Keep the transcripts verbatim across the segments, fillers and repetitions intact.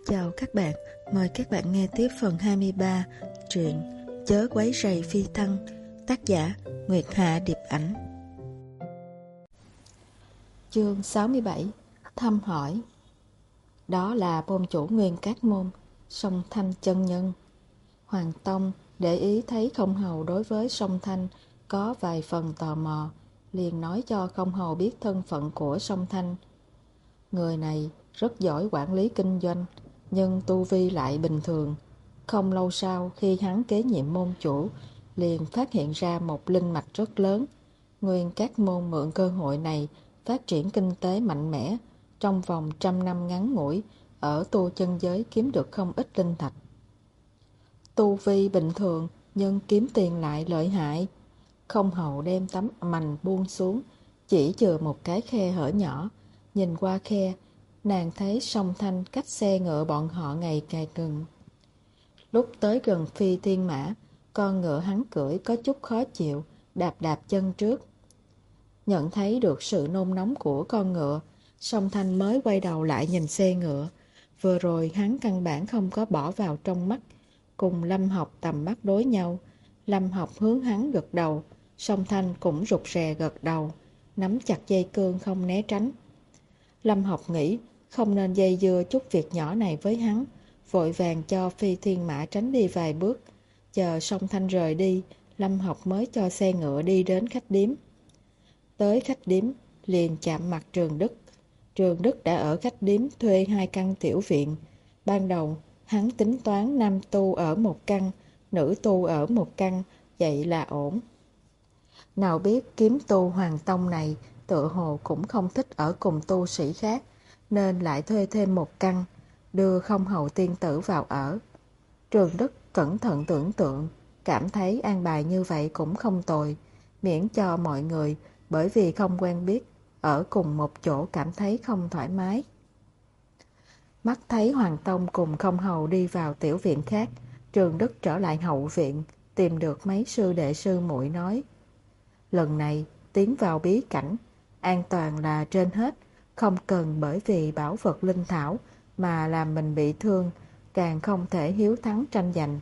Chào các bạn, mời các bạn nghe tiếp phần hai mươi ba truyện Chớ quấy rầy phi thăng, tác giả Nguyệt Hạ Điệp Ảnh. Chương sáu mươi bảy. Thăm hỏi. Đó là môn chủ Nguyên Cát Môn, Song Thanh chân nhân. Hoàng Tông để ý thấy Không Hầu đối với Song Thanh có vài phần tò mò, liền nói cho Không Hầu biết thân phận của Song Thanh. Người này rất giỏi quản lý kinh doanh, nhưng tu vi lại bình thường. Không lâu sau, khi hắn kế nhiệm môn chủ, liền phát hiện ra một linh mạch rất lớn. Nguyên Cát Môn mượn cơ hội này phát triển kinh tế mạnh mẽ, trong vòng trăm năm ngắn ngủi, ở tu chân giới kiếm được không ít linh thạch. Tu vi bình thường, nhưng kiếm tiền lại lợi hại. Không Hầu đem tấm mành buông xuống, chỉ chừa một cái khe hở nhỏ. Nhìn qua khe, nàng thấy Song Thanh cách xe ngựa bọn họ ngày càng gần. Lúc tới gần Phi Thiên Mã, con ngựa hắn cưỡi có chút khó chịu, đạp đạp chân trước. Nhận thấy được sự nôn nóng của con ngựa, Song Thanh mới quay đầu lại nhìn xe ngựa. Vừa rồi hắn căn bản không có bỏ vào trong mắt. Cùng Lâm Học tầm mắt đối nhau, Lâm Học hướng hắn gật đầu, Song Thanh cũng rụt rè gật đầu, nắm chặt dây cương không né tránh. Lâm Học nghĩ không nên dây dưa chút việc nhỏ này với hắn, vội vàng cho Phi Thiên Mã tránh đi vài bước. Chờ Song Thanh rời đi, Lâm Học mới cho xe ngựa đi đến khách điếm. Tới khách điếm, liền chạm mặt Trường Đức. Trường Đức đã ở khách điếm thuê hai căn tiểu viện. Ban đầu, hắn tính toán nam tu ở một căn, nữ tu ở một căn, vậy là ổn. Nào biết kiếm tu Hoàng Tông này tựa hồ cũng không thích ở cùng tu sĩ khác, nên lại thuê thêm một căn, đưa Không Hầu tiên tử vào ở. Trường Đức cẩn thận tưởng tượng, cảm thấy an bài như vậy cũng không tồi, miễn cho mọi người bởi vì không quen biết, ở cùng một chỗ cảm thấy không thoải mái. Mắt thấy Hoàng Tông cùng Không Hầu đi vào tiểu viện khác, Trường Đức trở lại hậu viện, tìm được mấy sư đệ sư muội nói: lần này tiến vào bí cảnh, an toàn là trên hết, không cần bởi vì bảo vật linh thảo mà làm mình bị thương, càng không thể hiếu thắng tranh giành.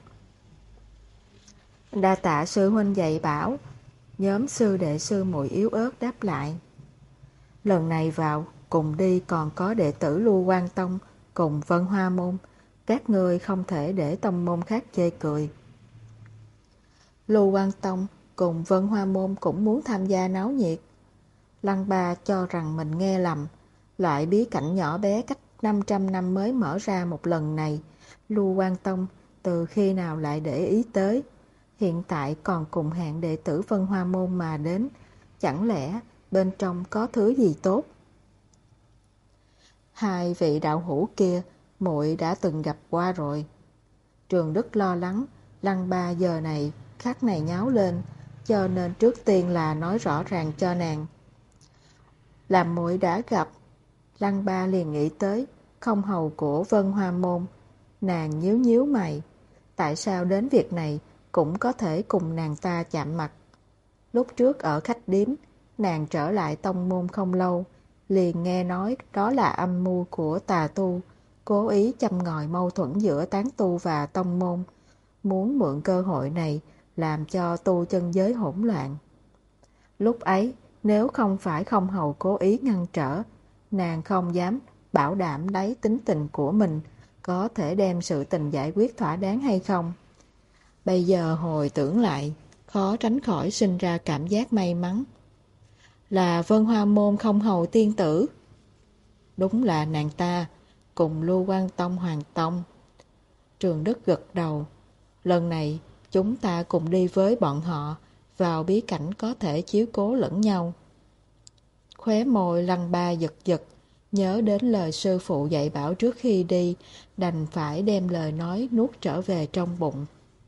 Đa tạ sư huynh dạy bảo. Nhóm sư đệ sư muội yếu ớt đáp lại. Lần này vào cùng đi còn có đệ tử Lưu Quang Tông cùng Vân Hoa Môn, các ngươi không thể để tông môn khác chê cười. Lưu Quang Tông cùng Vân Hoa Môn cũng muốn tham gia náo nhiệt. Lăng Ba cho rằng mình nghe lầm, loại bí cảnh nhỏ bé cách năm trăm năm mới mở ra một lần này, Lưu Quang Tông từ khi nào lại để ý tới, hiện tại còn cùng hạng đệ tử Vân Hoa Môn mà đến, chẳng lẽ bên trong có thứ gì tốt? Hai vị đạo hữu kia, muội đã từng gặp qua rồi. Trường Đức lo lắng, Lăng Ba giờ này khắc này nháo lên, cho nên trước tiên là nói rõ ràng cho nàng. Làm muội đã gặp. Lăng Ba liền nghĩ tới Không Hầu của Vân Hoa Môn. Nàng nhíu nhíu mày, tại sao đến việc này cũng có thể cùng nàng ta chạm mặt. Lúc trước ở khách điếm, nàng trở lại tông môn không lâu, liền nghe nói đó là âm mưu của tà tu, cố ý châm ngòi mâu thuẫn giữa tán tu và tông môn, muốn mượn cơ hội này làm cho tu chân giới hỗn loạn. Lúc ấy, nếu không phải Không Hầu cố ý ngăn trở, nàng không dám bảo đảm lấy tính tình của mình có thể đem sự tình giải quyết thỏa đáng hay không. Bây giờ hồi tưởng lại, khó tránh khỏi sinh ra cảm giác may mắn. Là Vân Hoa Môn Không Hầu tiên tử. Đúng là nàng ta, cùng Lưu Quang Tông Hoàng Tông. Trường Đức gật đầu. Lần này, chúng ta cùng đi với bọn họ, vào bí cảnh có thể chiếu cố lẫn nhau. Khóe môi Lăng Ba giật giật, nhớ đến lời sư phụ dạy bảo trước khi đi, đành phải đem lời nói nuốt trở về trong bụng.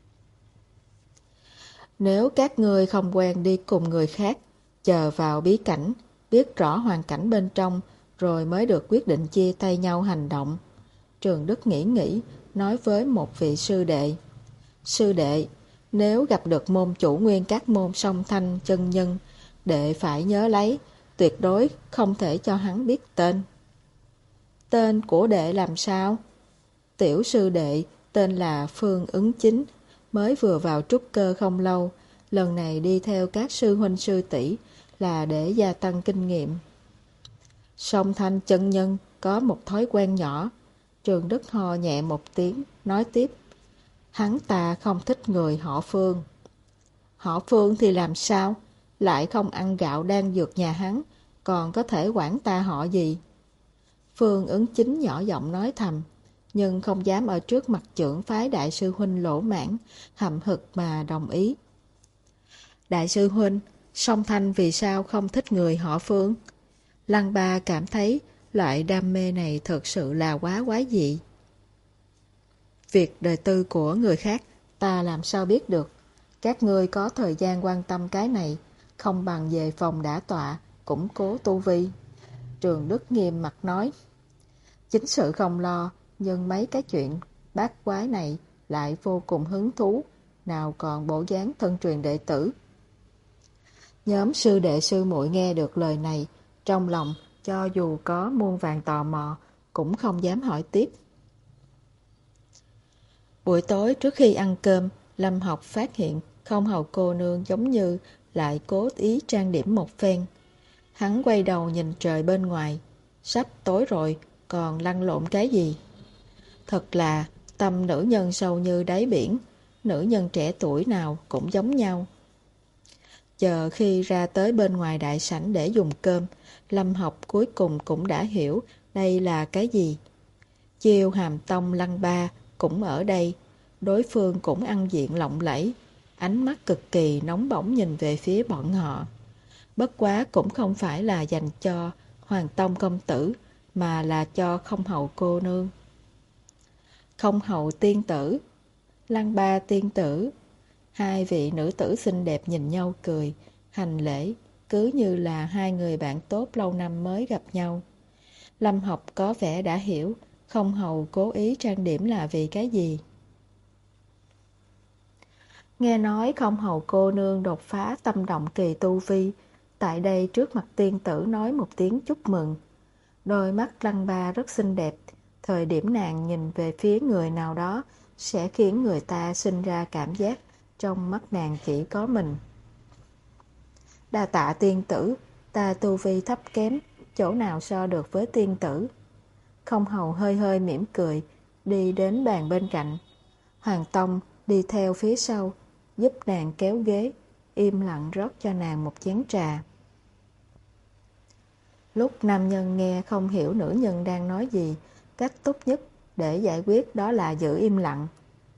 Nếu các ngươi không quen đi cùng người khác, chờ vào bí cảnh, biết rõ hoàn cảnh bên trong, rồi mới được quyết định chia tay nhau hành động. Trường Đức nghĩ nghĩ, nói với một vị sư đệ. Sư đệ, nếu gặp được môn chủ Nguyên Cát Môn Song Thanh chân nhân, đệ phải nhớ lấy, tuyệt đối không thể cho hắn biết tên. Tên của đệ làm sao? Tiểu sư đệ tên là Phương Ứng Chính, mới vừa vào trúc cơ không lâu, lần này đi theo các sư huynh sư tỷ là để gia tăng kinh nghiệm. Song Thanh chân nhân có một thói quen nhỏ. Trường Đức ho nhẹ một tiếng, nói tiếp. Hắn ta không thích người họ Phương. Họ Phương thì làm sao? Lại không ăn gạo đang dược nhà hắn, còn có thể quản ta họ gì? Phương Ứng Chính nhỏ giọng nói thầm, nhưng không dám ở trước mặt trưởng phái đại sư huynh lỗ mãn, hậm hực mà đồng ý. Đại sư huynh, Song Thanh vì sao không thích người họ Phương? Lăng Ba cảm thấy loại đam mê này thật sự là quá quái dị. Việc đời tư của người khác, ta làm sao biết được? Các ngươi có thời gian quan tâm cái này, không bằng về phòng đả tọa, củng cố tu vi. Trường Đức nghiêm mặt nói. Chính sự không lo, nhưng mấy cái chuyện bát quái này lại vô cùng hứng thú, nào còn bộ dáng thân truyền đệ tử. Nhóm sư đệ sư muội nghe được lời này, trong lòng cho dù có muôn vàng tò mò, cũng không dám hỏi tiếp. Buổi tối trước khi ăn cơm, Lâm Học phát hiện Không Hầu cô nương giống như lại cố ý trang điểm một phen. Hắn quay đầu nhìn trời bên ngoài, sắp tối rồi, còn lăn lộn cái gì? Thật là tâm nữ nhân sâu như đáy biển, nữ nhân trẻ tuổi nào cũng giống nhau. Chờ khi ra tới bên ngoài đại sảnh để dùng cơm, Lâm Học cuối cùng cũng đã hiểu đây là cái gì. Chiêu Hàm Tông Lăng Ba cũng ở đây, đối phương cũng ăn diện lộng lẫy, ánh mắt cực kỳ nóng bỏng nhìn về phía bọn họ. Bất quá cũng không phải là dành cho Hoàng Tông công tử, mà là cho Không Hầu cô nương. Không Hầu tiên tử, Lăng Ba tiên tử. Hai vị nữ tử xinh đẹp nhìn nhau cười, hành lễ, cứ như là hai người bạn tốt lâu năm mới gặp nhau. Lâm Học có vẻ đã hiểu Không Hầu cố ý trang điểm là vì cái gì. Nghe nói Không Hầu cô nương đột phá tâm động kỳ tu vi, tại đây trước mặt tiên tử nói một tiếng chúc mừng. Đôi mắt Lăng Ba rất xinh đẹp, thời điểm nàng nhìn về phía người nào đó sẽ khiến người ta sinh ra cảm giác trong mắt nàng chỉ có mình. Đa tạ tiên tử, ta tu vi thấp kém, chỗ nào so được với tiên tử. Không Hầu hơi hơi mỉm cười, đi đến bàn bên cạnh. Hoàng Tông đi theo phía sau, giúp nàng kéo ghế, im lặng rót cho nàng một chén trà. Lúc nam nhân nghe không hiểu nữ nhân đang nói gì, cách tốt nhất để giải quyết đó là giữ im lặng.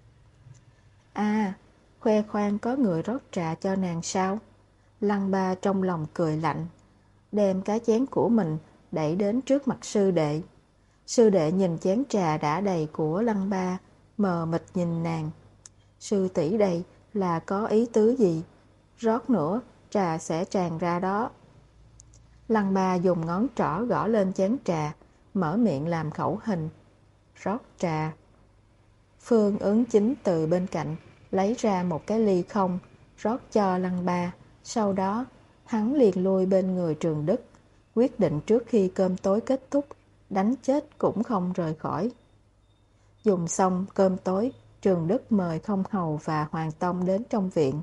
À, khoe khoang có người rót trà cho nàng sao? Lăng Ba trong lòng cười lạnh, đem cái chén của mình đẩy đến trước mặt sư đệ. Sư đệ nhìn chén trà đã đầy của Lăng Ba, mờ mịt nhìn nàng. Sư tỷ đây là có ý tứ gì? Rót nữa, trà sẽ tràn ra đó. Lăng Ba dùng ngón trỏ gõ lên chén trà, mở miệng làm khẩu hình. Rót trà. Phương Ứng Chính từ bên cạnh lấy ra một cái ly không, rót cho Lăng Ba. Sau đó, hắn liền lui bên người Trường Đức, quyết định trước khi cơm tối kết thúc, đánh chết cũng không rời khỏi. Dùng xong cơm tối, Trường Đức mời Không Hầu và Hoàng Tông đến trong viện.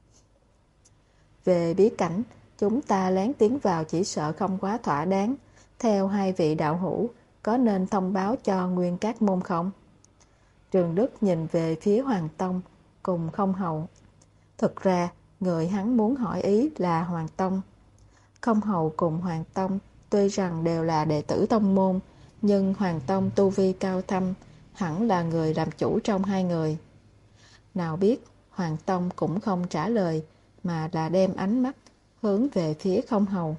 Về bí cảnh, chúng ta lén tiến vào chỉ sợ không quá thỏa đáng. Theo hai vị đạo hữu, có nên thông báo cho Nguyên Các Môn không? Trường Đức nhìn về phía Hoàng Tông cùng Không Hầu. Thực ra, người hắn muốn hỏi ý là Hoàng Tông. Không Hầu cùng Hoàng Tông tuy rằng đều là đệ tử tông môn, nhưng Hoàng Tông tu vi cao thâm, hẳn là người làm chủ trong hai người. Nào biết, Hoàng Tông cũng không trả lời, mà là đem ánh mắt hướng về phía Không Hầu.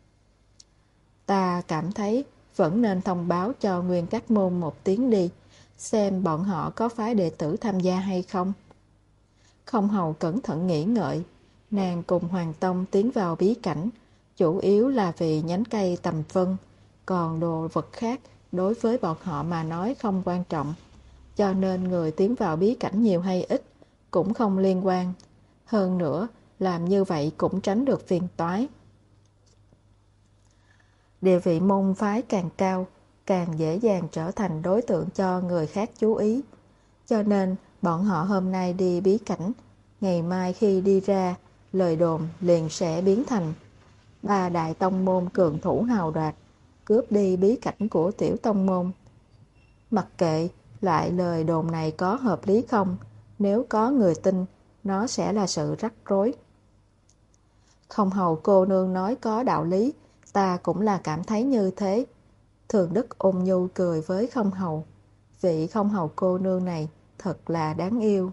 Ta cảm thấy vẫn nên thông báo cho Nguyên Các Môn một tiếng đi, xem bọn họ có phái đệ tử tham gia hay không. Không Hầu cẩn thận nghĩ ngợi, nàng cùng Hoàng Tông tiến vào bí cảnh, chủ yếu là vì nhánh cây tầm vân, còn đồ vật khác đối với bọn họ mà nói không quan trọng, cho nên người tiến vào bí cảnh nhiều hay ít cũng không liên quan. Hơn nữa, làm như vậy cũng tránh được phiền toái. Địa vị môn phái càng cao, càng dễ dàng trở thành đối tượng cho người khác chú ý. Cho nên bọn họ hôm nay đi bí cảnh, ngày mai khi đi ra, lời đồn liền sẽ biến thành ba đại tông môn cường thủ hào đoạt, cướp đi bí cảnh của tiểu tông môn. Mặc kệ lại lời đồn này có hợp lý không, nếu có người tin, nó sẽ là sự rắc rối. Không hầu cô nương nói có đạo lý, ta cũng là cảm thấy như thế. Thường Đức ôn nhu cười với không hầu. Vị không hầu cô nương này thật là đáng yêu.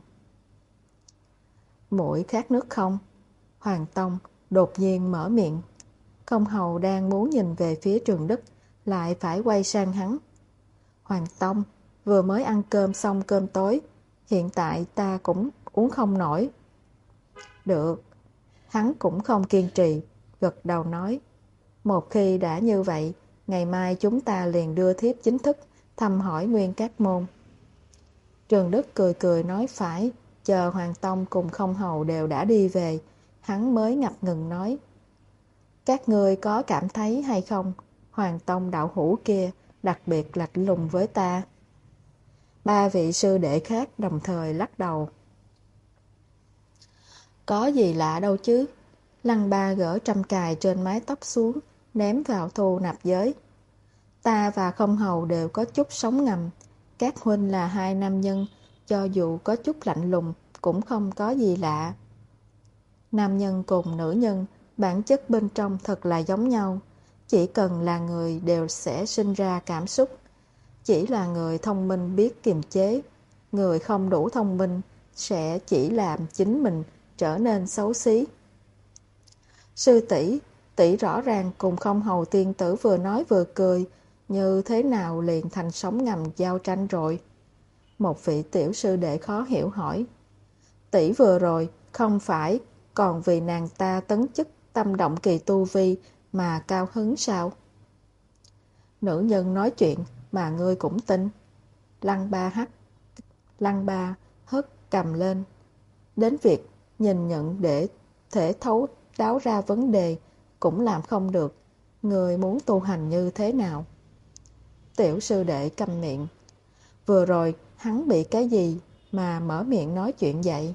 Muội khát nước không? Hoàng Tông đột nhiên mở miệng. Không hầu đang muốn nhìn về phía Trường Đức, lại phải quay sang hắn. Hoàng Tông, vừa mới ăn cơm xong cơm tối, hiện tại ta cũng uống không nổi. Được. Hắn cũng không kiên trì, gật đầu nói. Một khi đã như vậy, ngày mai chúng ta liền đưa thiếp chính thức thăm hỏi Nguyên Các Môn. Trường Đức cười cười nói phải, chờ Hoàng Tông cùng không hầu đều đã đi về, hắn mới ngập ngừng nói. Các ngươi có cảm thấy hay không, Hoàng Tông đạo hữu kia đặc biệt lạnh lùng với ta. Ba vị sư đệ khác đồng thời lắc đầu. Có gì lạ đâu chứ. Lăng Ba gỡ trăm cài trên mái tóc xuống, ném vào thu nạp giới. Ta và không hầu đều có chút sống ngầm. Các huynh là hai nam nhân, cho dù có chút lạnh lùng, cũng không có gì lạ. Nam nhân cùng nữ nhân, bản chất bên trong thật là giống nhau. Chỉ cần là người đều sẽ sinh ra cảm xúc. Chỉ là người thông minh biết kiềm chế. Người không đủ thông minh sẽ chỉ làm chính mình trở nên xấu xí. Sư tỷ, tỷ rõ ràng cùng không hầu tiên tử vừa nói vừa cười, như thế nào liền thành sống ngầm giao tranh rồi. Một vị tiểu sư đệ khó hiểu hỏi. Tỷ vừa rồi không phải còn vì nàng ta tấn chức tâm động kỳ tu vi mà cao hứng sao? Nữ nhân nói chuyện mà ngươi cũng tin. Lăng Ba hắt Lăng Ba hất cầm lên. Đến việc nhìn nhận để thể thấu đáo ra vấn đề cũng làm không được. Người muốn tu hành như thế nào? Tiểu sư đệ câm miệng. Vừa rồi hắn bị cái gì mà mở miệng nói chuyện vậy?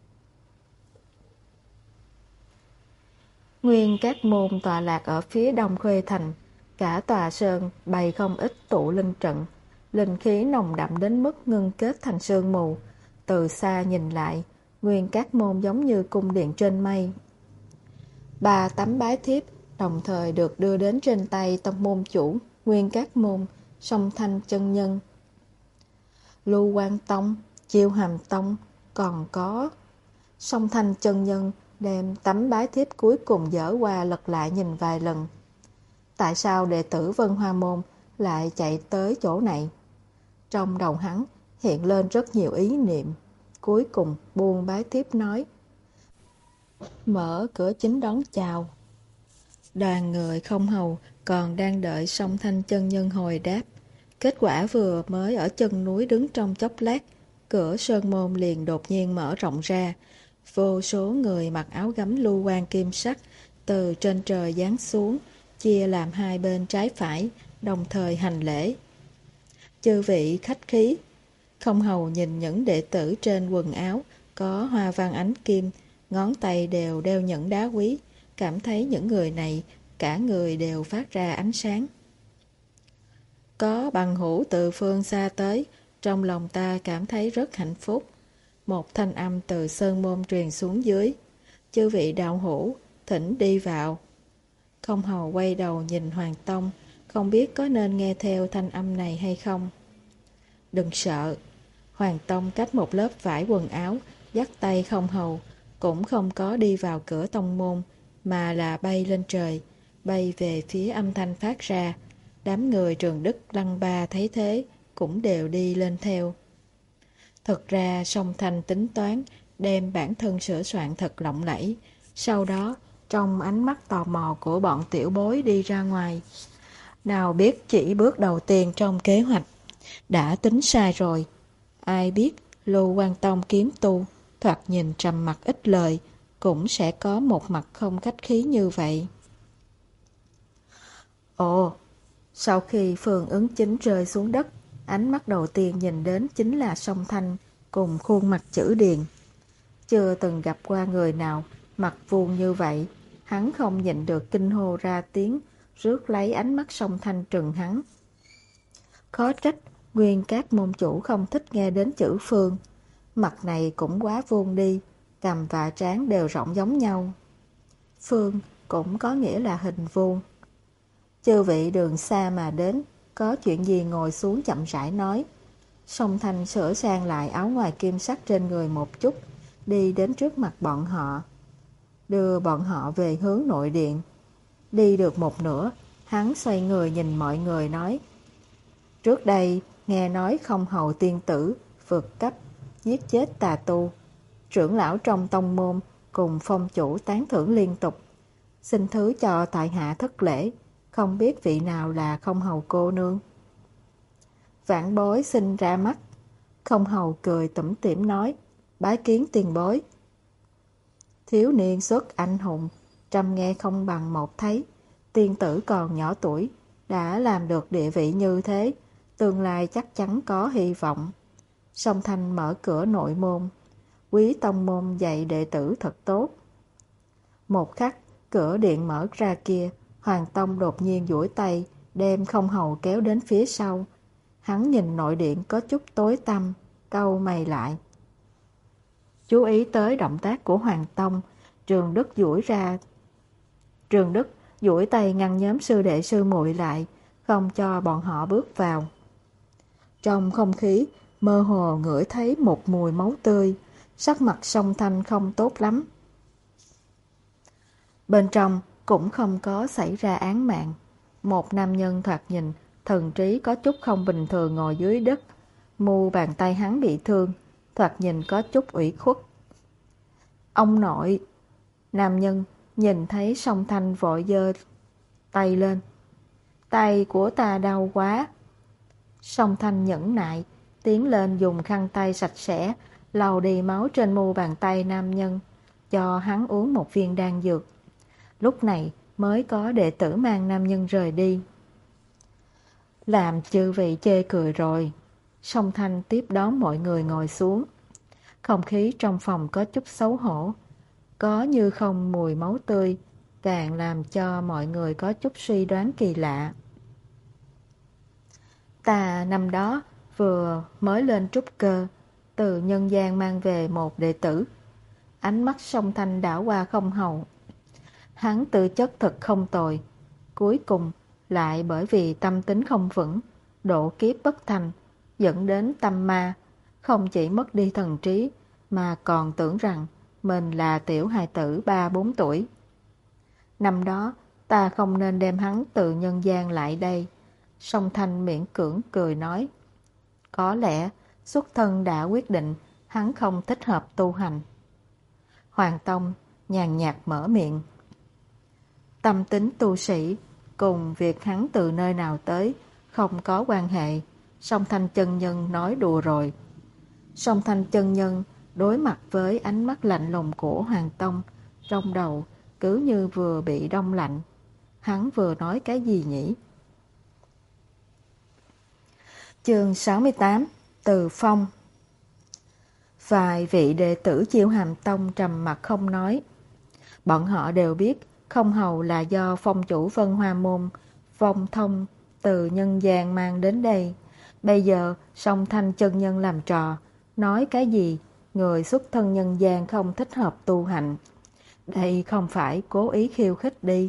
Nguyên Các Môn tọa lạc ở phía đông Khuê Thành. Cả tòa sơn bày không ít tụ linh trận. Linh khí nồng đậm đến mức ngưng kết thành sương mù. Từ xa nhìn lại, Nguyên Các Môn giống như cung điện trên mây. Ba tấm bái thiếp đồng thời được đưa đến trên tay tông môn chủ Nguyên Các Môn, Song Thanh chân nhân, Lưu Quang Tông, Chiêu Hàm Tông, còn có Song Thanh chân nhân đem tấm bái thiếp cuối cùng dở qua lật lại nhìn vài lần. Tại sao đệ tử Vân Hoa Môn lại chạy tới chỗ này? Trong đầu hắn hiện lên rất nhiều ý niệm. Cuối cùng buông bái thiếp nói. Mở cửa chính đón chào. Đoàn người không hầu còn đang đợi Song Thanh chân nhân hồi đáp. Kết quả vừa mới ở chân núi đứng trong chốc lát, cửa sơn môn liền đột nhiên mở rộng ra. Vô số người mặc áo gấm lưu quan kim sắc từ trên trời giáng xuống, chia làm hai bên trái phải, đồng thời hành lễ. Chư vị khách khí. Không hầu nhìn những đệ tử trên quần áo có hoa văn ánh kim, ngón tay đều đeo nhẫn đá quý, cảm thấy những người này cả người đều phát ra ánh sáng. Có bằng hữu từ phương xa tới, trong lòng ta cảm thấy rất hạnh phúc. Một thanh âm từ sơn môn truyền xuống dưới. Chư vị đạo hữu, thỉnh đi vào. Không hầu quay đầu nhìn Hoàng Tông, không biết có nên nghe theo thanh âm này hay không. Đừng sợ. Hoàng Tông cách một lớp vải quần áo, dắt tay không hầu, cũng không có đi vào cửa tông môn, mà là bay lên trời, bay về phía âm thanh phát ra. Đám người Trường Đức Lăng Ba thấy thế, cũng đều đi lên theo. Thật ra Song Thanh tính toán đem bản thân sửa soạn thật lộng lẫy, sau đó trong ánh mắt tò mò của bọn tiểu bối đi ra ngoài. Nào biết chỉ bước đầu tiên trong kế hoạch đã tính sai rồi. Ai biết Lưu Quang Tông kiếm tu, thoạt nhìn trầm mặc ít lời, cũng sẽ có một mặt không khách khí như vậy. Ồ, Sau khi Phương ứng chính rơi xuống đất, ánh mắt đầu tiên nhìn đến chính là song Thanh cùng khuôn mặt chữ điền. Chưa từng gặp qua người nào mặt vuông như vậy, hắn không nhịn được kinh hô ra tiếng, rước lấy ánh mắt song Thanh trừng hắn. Khó trách, nguyên các môn chủ không thích nghe đến chữ Phương. Mặt này cũng quá vuông đi, cằm và trán đều rộng giống nhau. Phương cũng có nghĩa là hình vuông. Chư vị đường xa mà đến, có chuyện gì ngồi xuống chậm rãi nói. Song Thanh sửa sang lại áo ngoài kim sắc trên người một chút, đi đến trước mặt bọn họ, đưa bọn họ về hướng nội điện. Đi được một nửa, hắn xoay người nhìn mọi người nói: trước đây nghe nói Không Hầu tiên tử vượt cấp giết chết tà tu, trưởng lão trong tông môn cùng phong chủ tán thưởng liên tục, xin thứ cho tại hạ thất lễ, không biết vị nào là Không Hầu cô nương. Vãn bối xin ra mắt. Không Hầu cười tủm tỉm nói: bái kiến tiền bối. Thiếu niên xuất anh hùng, trăm nghe không bằng một thấy. Tiên tử còn nhỏ tuổi, đã làm được địa vị như thế, tương lai chắc chắn có hy vọng. Song Thanh mở cửa nội môn, quý tông môn dạy đệ tử thật tốt. Một khắc, cửa điện mở ra kia, Hoàng Tông đột nhiên duỗi tay, đem Không Hầu kéo đến phía sau. Hắn nhìn nội điện có chút tối tăm, cau mày lại. Chú ý tới động tác của Hoàng Tông, Trường Đức duỗi ra. Trường Đức duỗi tay ngăn nhóm sư đệ sư muội lại, không cho bọn họ bước vào. Trong không khí, mơ hồ ngửi thấy một mùi máu tươi, sắc mặt Song Thanh không tốt lắm. Bên trong cũng không có xảy ra án mạng. Một nam nhân thoạt nhìn, thần trí có chút không bình thường ngồi dưới đất, mu bàn tay hắn bị thương, thoạt nhìn có chút ủy khuất. Ông nội! Nam nhân nhìn thấy Song Thanh vội giơ tay lên. Tay của ta đau quá. Song Thanh nhẫn nại, tiến lên dùng khăn tay sạch sẽ, lau đi máu trên mu bàn tay nam nhân, cho hắn uống một viên đan dược. Lúc này mới có đệ tử mang nam nhân rời đi. Làm chư vị chê cười rồi. Song Thanh tiếp đón mọi người ngồi xuống. Không khí trong phòng có chút xấu hổ, có như không mùi máu tươi, càng làm cho mọi người có chút suy đoán kỳ lạ. Ta năm đó vừa mới lên trúc cơ, từ nhân gian mang về một đệ tử. Ánh mắt Song Thanh đảo qua Không Hầu. Hắn tự chất thật không tồi, cuối cùng lại bởi vì tâm tính không vững, độ kiếp bất thành, dẫn đến tâm ma, không chỉ mất đi thần trí mà còn tưởng rằng mình là tiểu hài tử ba bốn tuổi. Năm đó ta không nên đem hắn từ nhân gian lại đây. Song Thanh miễn cưỡng cười nói: có lẽ xuất thân đã quyết định hắn không thích hợp tu hành. Hoàng Tông nhàn nhạt mở miệng: tâm tính tu sĩ cùng việc hắn từ nơi nào tới không có quan hệ. Song Thanh chân nhân nói đùa rồi. Song Thanh chân nhân đối mặt với ánh mắt lạnh lùng của Hoàng Tông, trong đầu cứ như vừa bị đông lạnh. Hắn vừa nói cái gì nhỉ? Chương sáu mươi tám. Từ Phong. Vài vị đệ tử Chiêu Hàm Tông trầm mặt không nói. Bọn họ đều biết Không Hầu là do phong chủ Vân Hoa Môn Vong Thông từ nhân gian mang đến đây. Bây giờ Song Thanh chân nhân làm trò, nói cái gì người xuất thân nhân gian không thích hợp tu hành. Đây không phải cố ý khiêu khích đi.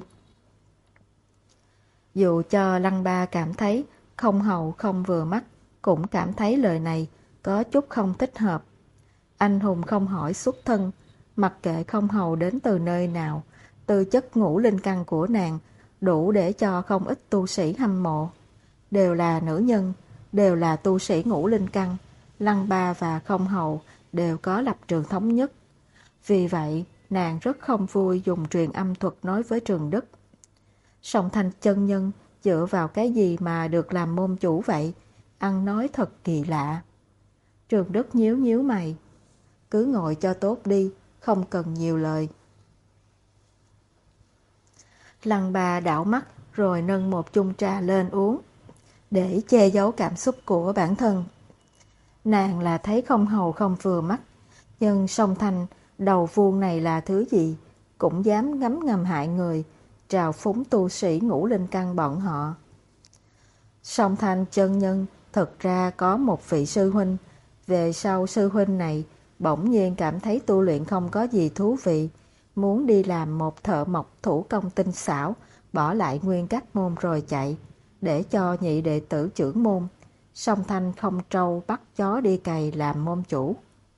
Dù cho Lăng Ba cảm thấy Không Hầu không vừa mắt, cũng cảm thấy lời này có chút không thích hợp. Anh hùng không hỏi xuất thân, mặc kệ Không Hầu đến từ nơi nào, tư chất ngũ linh căn của nàng đủ để cho không ít tu sĩ hâm mộ. Đều là nữ nhân, đều là tu sĩ ngũ linh căn, Lăng Ba và Không Hầu đều có lập trường thống nhất. Vì vậy, nàng rất không vui dùng truyền âm thuật nói với Trường Đức. Song Thanh chân nhân dựa vào cái gì mà được làm môn chủ vậy? Ăn nói thật kỳ lạ. Trường Đức nhíu nhíu mày. Cứ ngồi cho tốt đi, không cần nhiều lời. Lăng Ba đảo mắt rồi nâng một chung trà lên uống, để che giấu cảm xúc của bản thân. Nàng là thấy không hầu không vừa mắt, nhưng song Thanh đầu vuông này là thứ gì, cũng dám ngấm ngầm hại người, trào phúng tu sĩ ngũ linh căn bọn họ. Song Thanh chân nhân thực ra có một vị sư huynh, về sau sư huynh này bỗng nhiên cảm thấy tu luyện không có gì thú vị, muốn đi làm một thợ mộc thủ công tinh xảo, bỏ lại nguyên các môn rồi chạy, để cho nhị đệ tử trưởng môn. Song Thanh không trâu bắt chó đi cày làm môn chủ.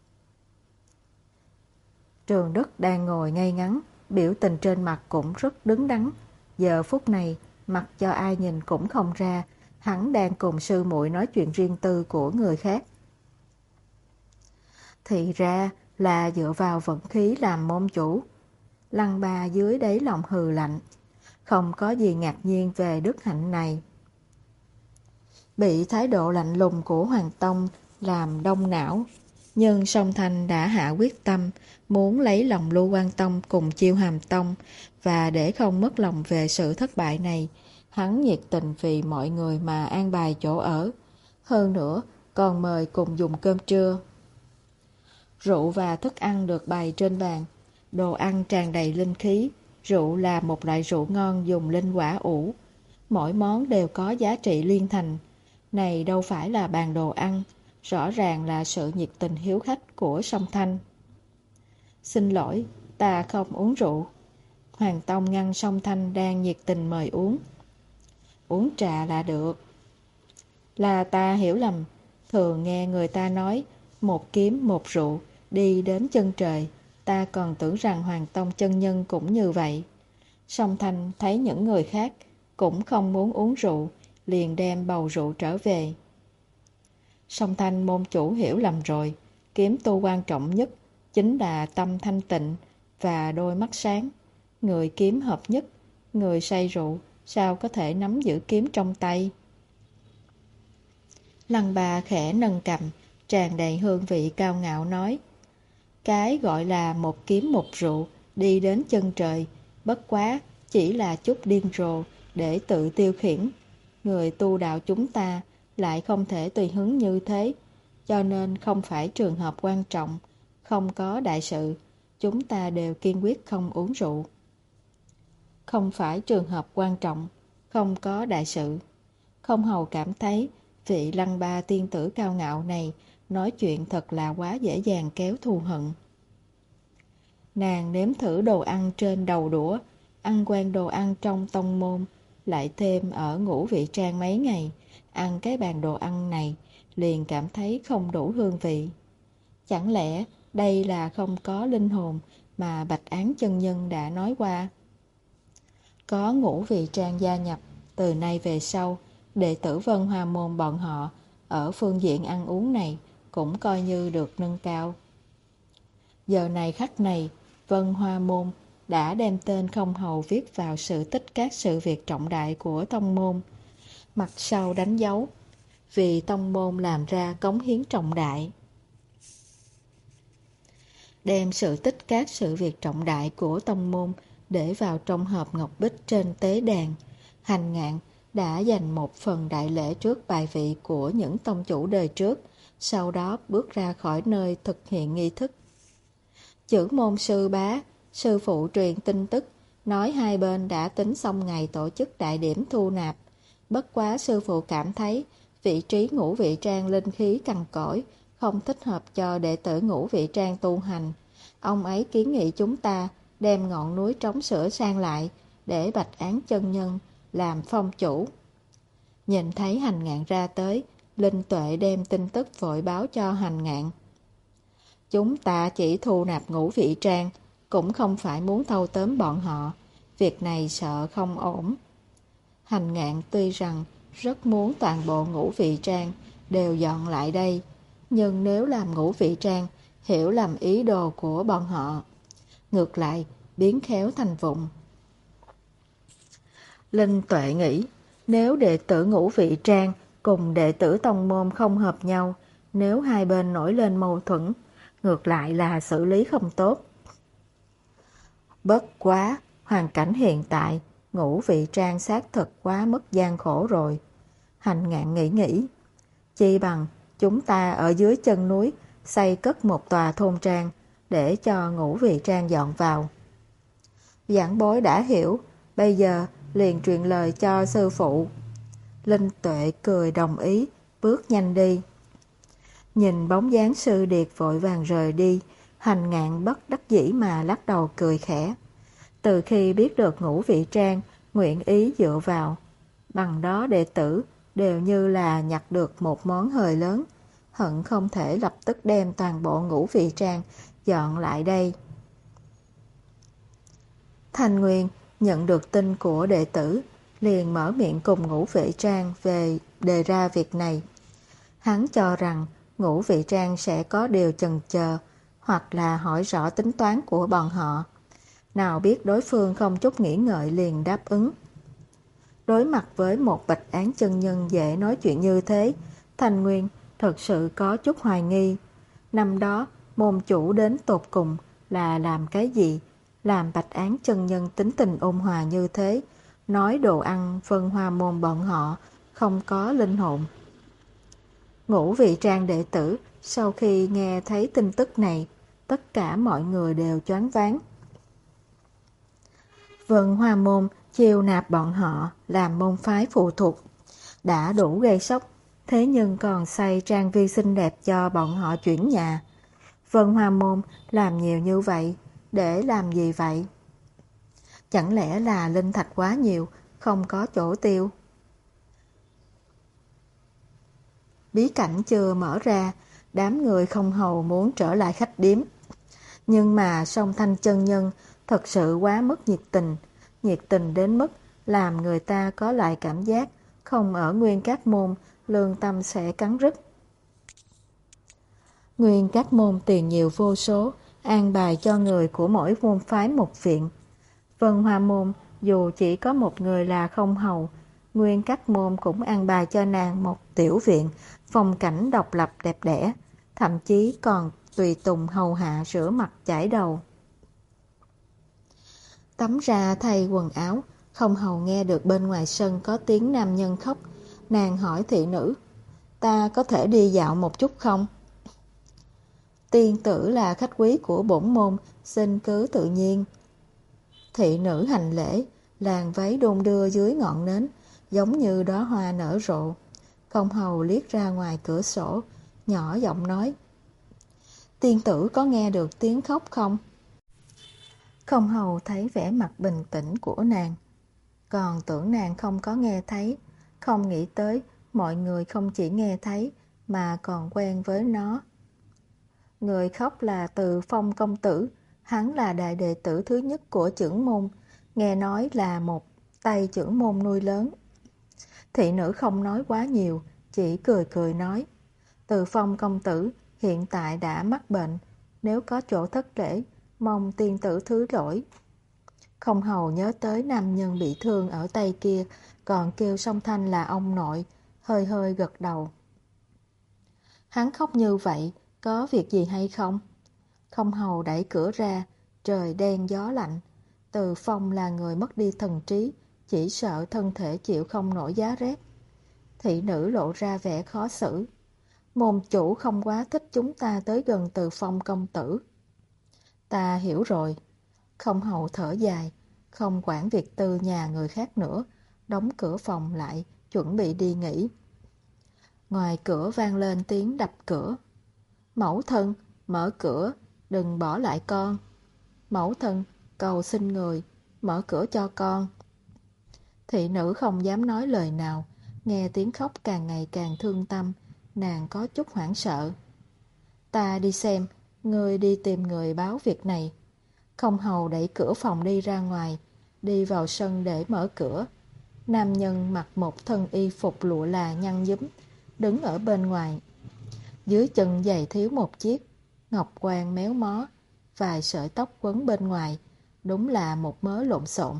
Trường Đức đang ngồi ngay ngắn, biểu tình trên mặt cũng rất đứng đắn. Giờ phút này, mặt cho ai nhìn cũng không ra, hắn đang cùng sư muội nói chuyện riêng tư của người khác. Thì ra là dựa vào vận khí làm môn chủ. Lăng Ba dưới đáy lòng hừ lạnh, không có gì ngạc nhiên về đức hạnh này. Bị thái độ lạnh lùng của Hoàng Tông làm đông não, nhưng song Thanh đã hạ quyết tâm muốn lấy lòng Lưu Quan Tông cùng Chiêu Hàm Tông, và để không mất lòng về sự thất bại này, hắn nhiệt tình vì mọi người mà an bài chỗ ở, hơn nữa còn mời cùng dùng cơm trưa. Rượu và thức ăn được bày trên bàn, đồ ăn tràn đầy linh khí. Rượu là một loại rượu ngon dùng linh quả ủ, mỗi món đều có giá trị liên thành. Này đâu phải là bàn đồ ăn, rõ ràng là sự nhiệt tình hiếu khách của song Thanh. Xin lỗi, ta không uống rượu. Hoàng Tông ngăn song Thanh đang nhiệt tình mời uống. Uống trà là được. Là ta hiểu lầm, thường nghe người ta nói một kiếm một rượu đi đến chân trời, ta còn tưởng rằng Hoàng Tông chân nhân cũng như vậy. Song Thanh thấy những người khác cũng không muốn uống rượu, liền đem bầu rượu trở về. Song Thanh môn chủ hiểu lầm rồi, kiếm tu quan trọng nhất chính là tâm thanh tịnh và đôi mắt sáng. Người kiếm hợp nhất, người say rượu sao có thể nắm giữ kiếm trong tay. Lăng Ba khẽ nâng cằm, tràn đầy hương vị cao ngạo nói: cái gọi là một kiếm một rượu đi đến chân trời, bất quá chỉ là chút điên rồ để tự tiêu khiển. Người tu đạo chúng ta lại không thể tùy hứng như thế, cho nên không phải trường hợp quan trọng, không có đại sự, chúng ta đều kiên quyết không uống rượu. Không phải trường hợp quan trọng, không có đại sự. Không hầu cảm thấy vị Lăng Ba tiên tử cao ngạo này nói chuyện thật là quá dễ dàng kéo thù hận. Nàng nếm thử đồ ăn trên đầu đũa, ăn quen đồ ăn trong tông môn, lại thêm ở Ngũ Vị Trang mấy ngày, ăn cái bàn đồ ăn này liền cảm thấy không đủ hương vị. Chẳng lẽ đây là không có linh hồn mà Bạch Án chân nhân đã nói qua? Có Ngũ Vị Trang gia nhập, từ nay về sau, đệ tử Vân Hoa môn bọn họ ở phương diện ăn uống này cũng coi như được nâng cao. Giờ này khắc này, Vân Hoa môn đã đem tên không hầu viết vào sự tích các sự việc trọng đại của tông môn, mặt sau đánh dấu vì tông môn làm ra cống hiến trọng đại. Đem sự tích các sự việc trọng đại của tông môn để vào trong hộp ngọc bích trên tế đàn. Hành Ngạn đã dành một phần đại lễ trước bài vị của những tông chủ đời trước, sau đó bước ra khỏi nơi thực hiện nghi thức. Chưởng môn sư bá, sư phụ truyền tin tức, nói hai bên đã tính xong ngày tổ chức đại điểm thu nạp. Bất quá sư phụ cảm thấy vị trí Ngũ Vị Trang linh khí cằn cỗi, không thích hợp cho đệ tử Ngũ Vị Trang tu hành. Ông ấy kiến nghị chúng ta đem ngọn núi trống sửa sang lại, để Bạch Án chân nhân làm phong chủ. Nhìn thấy Hành Ngạn ra tới, Linh Tuệ đem tin tức vội báo cho Hành Ngạn. Chúng ta chỉ thu nạp Ngũ Vị Trang, cũng không phải muốn thâu tóm bọn họ. Việc này sợ không ổn. Hành Ngạn tuy rằng rất muốn toàn bộ Ngũ Vị Trang đều dọn lại đây, nhưng nếu làm Ngũ Vị Trang hiểu lầm ý đồ của bọn họ, ngược lại biến khéo thành vụng. Linh Tuệ nghĩ, nếu đệ tử Ngũ Vị Trang cùng đệ tử tông môn không hợp nhau, nếu hai bên nổi lên mâu thuẫn, ngược lại là xử lý không tốt. Bất quá, hoàn cảnh hiện tại, Ngũ Vị Trang xác thực quá mức gian khổ rồi. Hành Ngạn nghĩ nghĩ. Chi bằng chúng ta ở dưới chân núi xây cất một tòa thôn trang để cho Ngũ Vị Trang dọn vào. Giảng bối đã hiểu, bây giờ liền truyền lời cho sư phụ. Linh Tuệ cười đồng ý, bước nhanh đi. Nhìn bóng dáng sư điệt vội vàng rời đi, Hành Ngạn bất đắc dĩ mà lắc đầu cười khẽ. Từ khi biết được Ngũ Vị Trang nguyện ý dựa vào, bằng đó đệ tử đều như là nhặt được một món hời lớn, hận không thể lập tức đem toàn bộ Ngũ Vị Trang dọn lại đây. Thanh Nguyên nhận được tin của đệ tử, liền mở miệng cùng Ngũ Vị Trang về đề ra việc này. Hắn cho rằng Ngũ Vị Trang sẽ có điều chần chờ, hoặc là hỏi rõ tính toán của bọn họ. Nào biết đối phương không chút nghĩ ngợi liền đáp ứng. Đối mặt với một Bạch Án chân nhân dễ nói chuyện như thế, Thanh Nguyên thật sự có chút hoài nghi. Năm đó, môn chủ đến tột cùng là làm cái gì? Làm Bạch Án chân nhân tính tình ôn hòa như thế, nói đồ ăn phân hoa môn bọn họ không có linh hồn. Ngũ Vị Trang đệ tử sau khi nghe thấy tin tức này, tất cả mọi người đều choáng váng. Vân Hoa môn chiêu nạp bọn họ làm môn phái phụ thuộc đã đủ gây sốc, thế nhưng còn xây trang viên xinh đẹp cho bọn họ chuyển nhà. Vân Hoa môn làm nhiều như vậy để làm gì vậy? Chẳng lẽ là linh thạch quá nhiều, không có chỗ tiêu? Bí cảnh chưa mở ra, đám người không hầu muốn trở lại khách điếm. Nhưng mà song Thanh chân nhân thật sự quá mức nhiệt tình, nhiệt tình đến mức làm người ta có lại cảm giác không ở Nguyên Các môn, lương tâm sẽ cắn rứt. Nguyên Các môn tiền nhiều vô số, an bài cho người của mỗi môn phái một viện. Vân Hoa môn dù chỉ có một người là không hầu, Nguyên Các môn cũng an bài cho nàng một tiểu viện, phong cảnh độc lập đẹp đẽ, thậm chí còn tùy tùng hầu hạ rửa mặt chải đầu. Tắm ra thay quần áo, không hầu nghe được bên ngoài sân có tiếng nam nhân khóc. Nàng hỏi thị nữ, ta có thể đi dạo một chút không? Tiên tử là khách quý của bổn môn, xin cứ tự nhiên. Thị nữ hành lễ, làn váy đôn đưa dưới ngọn nến, giống như đóa hoa nở rộ. Không hầu liếc ra ngoài cửa sổ, nhỏ giọng nói, tiên tử có nghe được tiếng khóc không? Không hầu thấy vẻ mặt bình tĩnh của nàng, còn tưởng nàng không có nghe thấy, không nghĩ tới mọi người không chỉ nghe thấy mà còn quen với nó. Người khóc là Từ Phong công tử, hắn là đại đệ tử thứ nhất của chưởng môn, nghe nói là một tay chưởng môn nuôi lớn. Thị nữ không nói quá nhiều, chỉ cười cười nói, Từ Phong công tử hiện tại đã mắc bệnh, nếu có chỗ thất lễ, mong tiên tử thứ lỗi. Không hầu nhớ tới nam nhân bị thương ở tay kia, còn kêu song Thanh là ông nội, hơi hơi gật đầu. Hắn khóc như vậy, có việc gì hay không? Không hầu đẩy cửa ra, trời đen gió lạnh. Từ Phong là người mất đi thần trí, chỉ sợ thân thể chịu không nổi giá rét. Thị nữ lộ ra vẻ khó xử. Môn chủ không quá thích chúng ta tới gần Từ Phong công tử. Ta hiểu rồi. Không hầu thở dài, không quản việc tư nhà người khác nữa, đóng cửa phòng lại, chuẩn bị đi nghỉ. Ngoài cửa vang lên tiếng đập cửa. Mẫu thân, mở cửa, đừng bỏ lại con. Mẫu thân, cầu xin người, mở cửa cho con. Thị nữ không dám nói lời nào, nghe tiếng khóc càng ngày càng thương tâm, nàng có chút hoảng sợ. Ta đi xem, ngươi đi tìm người báo việc này. Không hầu đẩy cửa phòng đi ra ngoài, đi vào sân để mở cửa. Nam nhân mặc một thân y phục lụa là nhăn nhúm, đứng ở bên ngoài. Dưới chân giày thiếu một chiếc, ngọc quan méo mó, vài sợi tóc quấn bên ngoài, đúng là một mớ lộn xộn.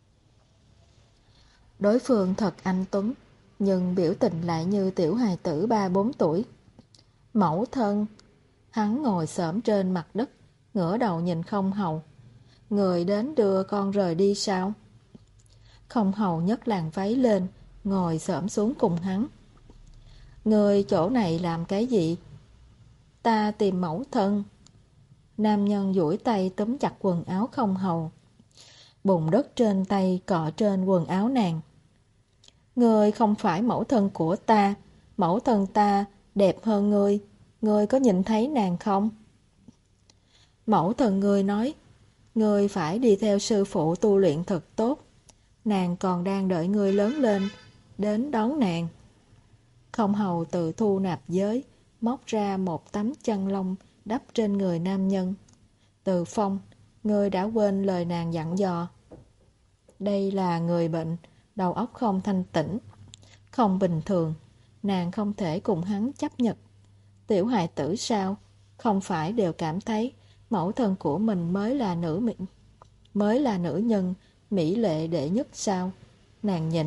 Đối phương thật anh tuấn, nhưng biểu tình lại như tiểu hài tử ba bốn tuổi. Mẫu thân, hắn ngồi xổm trên mặt đất, ngửa đầu nhìn không hầu. Người đến đưa con rời đi sao? Không hầu nhấc làn váy lên, ngồi xổm xuống cùng hắn. Người chỗ này làm cái gì? Ta tìm mẫu thân. Nam nhân duỗi tay túm chặt quần áo không hầu. Bùn đất trên tay cọ trên quần áo nàng. Ngươi không phải mẫu thân của ta, mẫu thân ta đẹp hơn ngươi, ngươi có nhìn thấy nàng không? Mẫu thân ngươi nói, ngươi phải đi theo sư phụ tu luyện thật tốt, nàng còn đang đợi ngươi lớn lên, đến đón nàng. Không hầu từ thu nạp giới, móc ra một tấm chân lông đắp trên người nam nhân. Từ Phong, ngươi đã quên lời nàng dặn dò. Đây là người bệnh, đầu óc không thanh tĩnh, không bình thường, nàng không thể cùng hắn chấp nhận. Tiểu hài tử sao, không phải đều cảm thấy mẫu thân của mình mới là nữ mỹ, mới là nữ nhân, mỹ lệ đệ nhất sao? Nàng nhịn.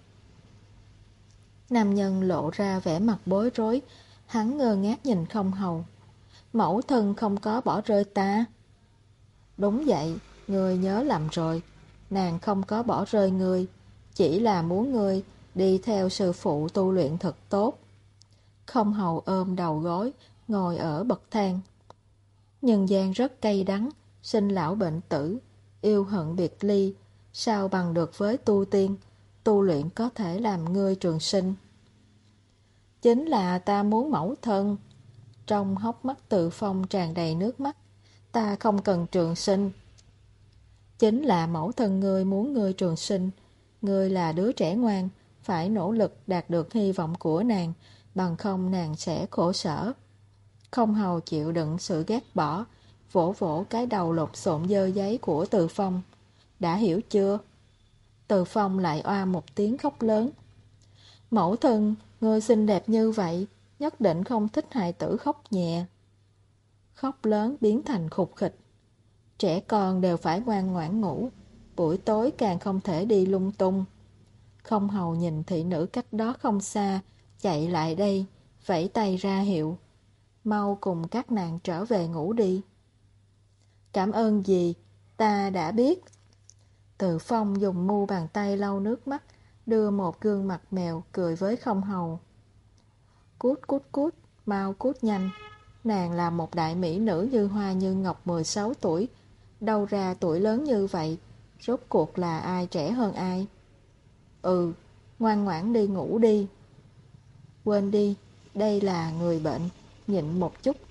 Nam nhân lộ ra vẻ mặt bối rối, hắn ngơ ngác nhìn không hầu. Mẫu thân không có bỏ rơi ta. Đúng vậy, ngươi nhớ lầm rồi, nàng không có bỏ rơi ngươi, chỉ là muốn ngươi đi theo sư phụ tu luyện thật tốt. Không hầu ôm đầu gối, ngồi ở bậc thang. Nhân gian rất cay đắng, sinh lão bệnh tử, yêu hận biệt ly, sao bằng được với tu tiên, tu luyện có thể làm ngươi trường sinh. Chính là ta muốn mẫu thân. Trong hốc mắt Từ Phong tràn đầy nước mắt, ta không cần trường sinh. Chính là mẫu thân ngươi muốn ngươi trường sinh, ngươi là đứa trẻ ngoan, phải nỗ lực đạt được hy vọng của nàng, bằng không nàng sẽ khổ sở. Không hầu chịu đựng sự ghét bỏ, vỗ vỗ cái đầu lộn xộn dơ giấy của Từ Phong. Đã hiểu chưa? Từ Phong lại oa một tiếng khóc lớn. Mẫu thân, ngươi xinh đẹp như vậy, nhất định không thích hài tử khóc nhẹ. Khóc lớn biến thành khục khịch. Trẻ con đều phải ngoan ngoãn ngủ, buổi tối càng không thể đi lung tung. Không hầu nhìn thị nữ cách đó không xa, chạy lại đây, vẫy tay ra hiệu. Mau cùng các nàng trở về ngủ đi. Cảm ơn dì, ta đã biết. Từ Phong dùng mu bàn tay lau nước mắt, đưa một gương mặt mèo cười với không hầu. Cút cút cút, mau cút nhanh. Nàng là một đại mỹ nữ như hoa như ngọc mười sáu tuổi, đâu ra tuổi lớn như vậy, rốt cuộc là ai trẻ hơn ai? Ừ, ngoan ngoãn đi ngủ đi. Quên đi, đây là người bệnh, nhịn một chút.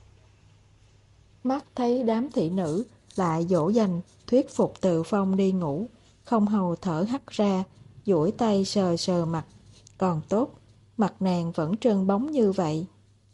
Mắt thấy đám thị nữ lại dỗ dành thuyết phục Từ Phong đi ngủ, không hầu thở hắt ra, duỗi tay sờ sờ mặt. Còn tốt, mặt nàng vẫn trơn bóng như vậy.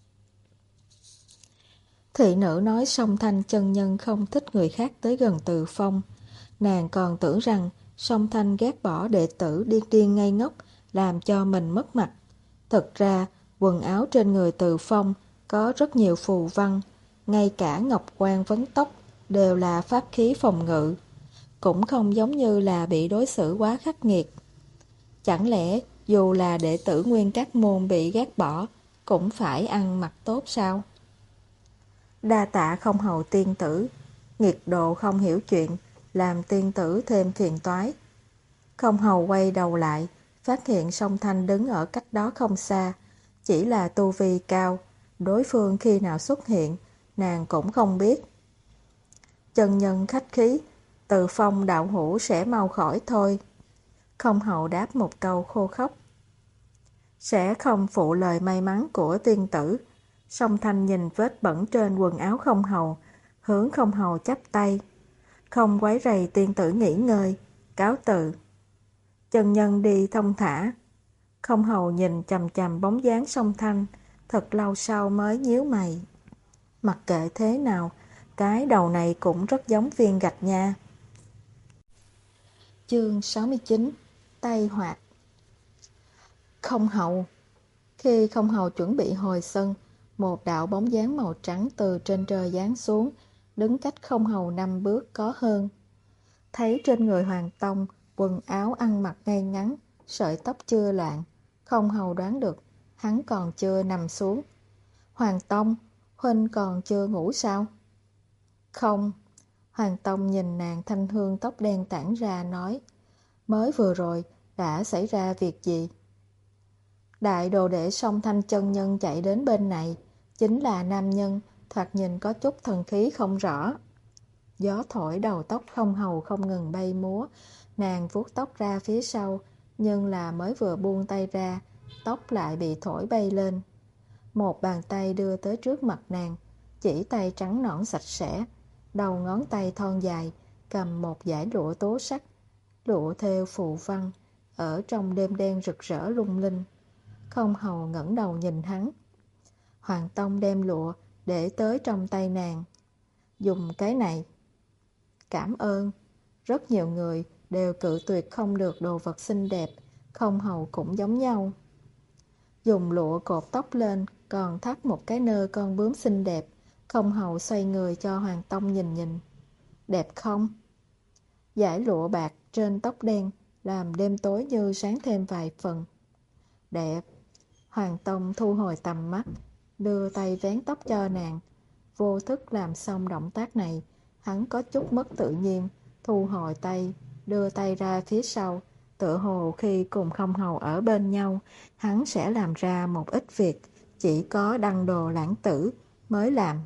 Thị nữ nói Song Thanh chân nhân không thích người khác tới gần Từ Phong. Nàng còn tưởng rằng Song Thanh ghét bỏ đệ tử điên điên ngây ngốc, làm cho mình mất mặt. Thực ra, quần áo trên người Từ Phong có rất nhiều phù văn, ngay cả ngọc quan vấn tóc đều là pháp khí phòng ngự, cũng không giống như là bị đối xử quá khắc nghiệt. Chẳng lẽ dù là đệ tử Nguyên Các Môn bị ghét bỏ, cũng phải ăn mặc tốt sao? Đa tạ không hầu tiên tử, nghiệt độ không hiểu chuyện, làm tiên tử thêm phiền toái. Không hầu quay đầu lại, phát hiện Song Thanh đứng ở cách đó không xa, chỉ là tu vi cao, đối phương khi nào xuất hiện, nàng cũng không biết. Chân nhân khách khí, Từ Phong đạo hữu sẽ mau khỏi thôi. Không hầu đáp một câu khô khốc. Sẽ không phụ lời may mắn của tiên tử. Song Thanh nhìn vết bẩn trên quần áo không hầu, hướng không hầu chắp tay. Không quấy rầy tiên tử nghỉ ngơi, cáo từ. Chân nhân đi thông thả. Không hầu nhìn chằm chằm bóng dáng Song Thanh, thật lâu sau mới nhíu mày. Mặc kệ thế nào, cái đầu này cũng rất giống viên gạch nha. Chương sáu mươi chín. Tay hoạt. Không hầu. Khi không hầu chuẩn bị hồi sân, một đạo bóng dáng màu trắng từ trên trời giáng xuống, đứng cách không hầu năm bước có hơn. Thấy trên người Hoàng Tông, quần áo ăn mặc ngay ngắn, sợi tóc chưa loạn, không hầu đoán được, hắn còn chưa nằm xuống. Hoàng Tông, huynh còn chưa ngủ sao? Không. Hoàng Tông nhìn nàng thanh hương tóc đen tản ra nói, Mới vừa rồi đã xảy ra việc gì? Đại đồ đệ Song Thanh chân nhân chạy đến bên này, chính là nam nhân, thoạt nhìn có chút thần khí không rõ. Gió thổi đầu tóc không hầu không ngừng bay múa, nàng vuốt tóc ra phía sau, nhưng là mới vừa buông tay ra, tóc lại bị thổi bay lên. Một bàn tay đưa tới trước mặt nàng, chỉ tay trắng nõn sạch sẽ, đầu ngón tay thon dài, cầm một dải lụa tố sắc, lụa thêu phù văn, ở trong đêm đen rực rỡ lung linh. Không hầu ngẩng đầu nhìn hắn. Hoàng Tông đem lụa để tới trong tay nàng. Dùng cái này. Cảm ơn. Rất nhiều người đều cự tuyệt không được đồ vật xinh đẹp, không hầu cũng giống nhau. Dùng lụa cột tóc lên, còn thắt một cái nơ con bướm xinh đẹp, không hầu xoay người cho Hoàng Tông nhìn nhìn. Đẹp không? Dải lụa bạc trên tóc đen làm đêm tối như sáng thêm vài phần. Đẹp. Hoàng Tông thu hồi tầm mắt, đưa tay vén tóc cho nàng. Vô thức làm xong động tác này, hắn có chút mất tự nhiên, thu hồi tay, đưa tay ra phía sau, tựa hồ khi cùng không hầu ở bên nhau, hắn sẽ làm ra một ít việc chỉ có đăng đồ lãng tử mới làm.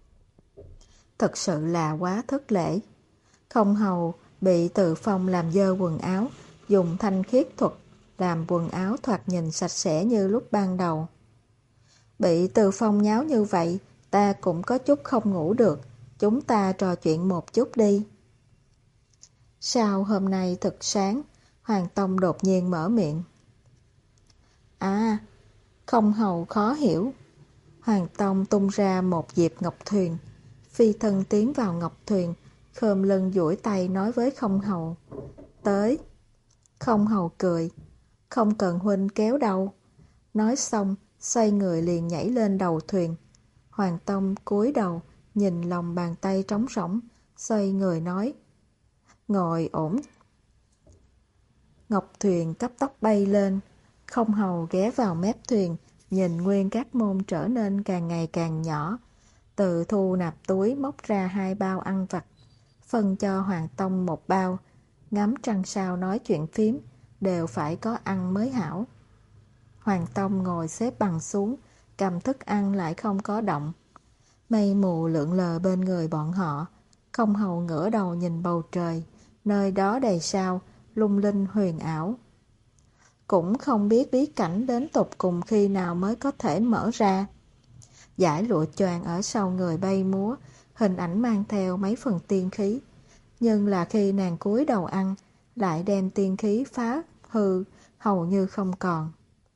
Thật sự là quá thất lễ. Không hầu bị Từ Phong làm dơ quần áo, dùng thanh khiết thuật làm quần áo thoạt nhìn sạch sẽ như lúc ban đầu. Bị Từ Phong nháo như vậy, ta cũng có chút không ngủ được, chúng ta trò chuyện một chút đi. Sao hôm nay thật sáng, Hoàng Tông đột nhiên mở miệng. À, không hầu khó hiểu. Hoàng Tông tung ra một diệp ngọc thuyền, phi thân tiến vào ngọc thuyền, khom lưng duỗi tay nói với không hầu. Tới. Không hầu cười. Không cần huynh kéo đâu. Nói xong, xoay người liền nhảy lên đầu thuyền. Hoàng Tông cúi đầu, nhìn lòng bàn tay trống rỗng, xoay người nói. Ngồi ổn. Ngọc thuyền cấp tốc bay lên. Không hầu ghé vào mép thuyền, nhìn Nguyên Các Môn trở nên càng ngày càng nhỏ. Từ thu nạp túi móc ra hai bao ăn vặt, phân cho Hoàng Tông một bao. Ngắm trăng sao nói chuyện phím, đều phải có ăn mới hảo. Hoàng Tông ngồi xếp bằng xuống, cầm thức ăn lại không có động. Mây mù lượn lờ bên người bọn họ, không hầu ngửa đầu nhìn bầu trời, nơi đó đầy sao, lung linh huyền ảo. Cũng không biết bí cảnh đến tột cùng khi nào mới có thể mở ra. Dải lụa choàng ở sau người bay múa, hình ảnh mang theo mấy phần tiên khí. Nhưng là khi nàng cúi đầu ăn, lại đem tiên khí phá hư, hầu như không còn.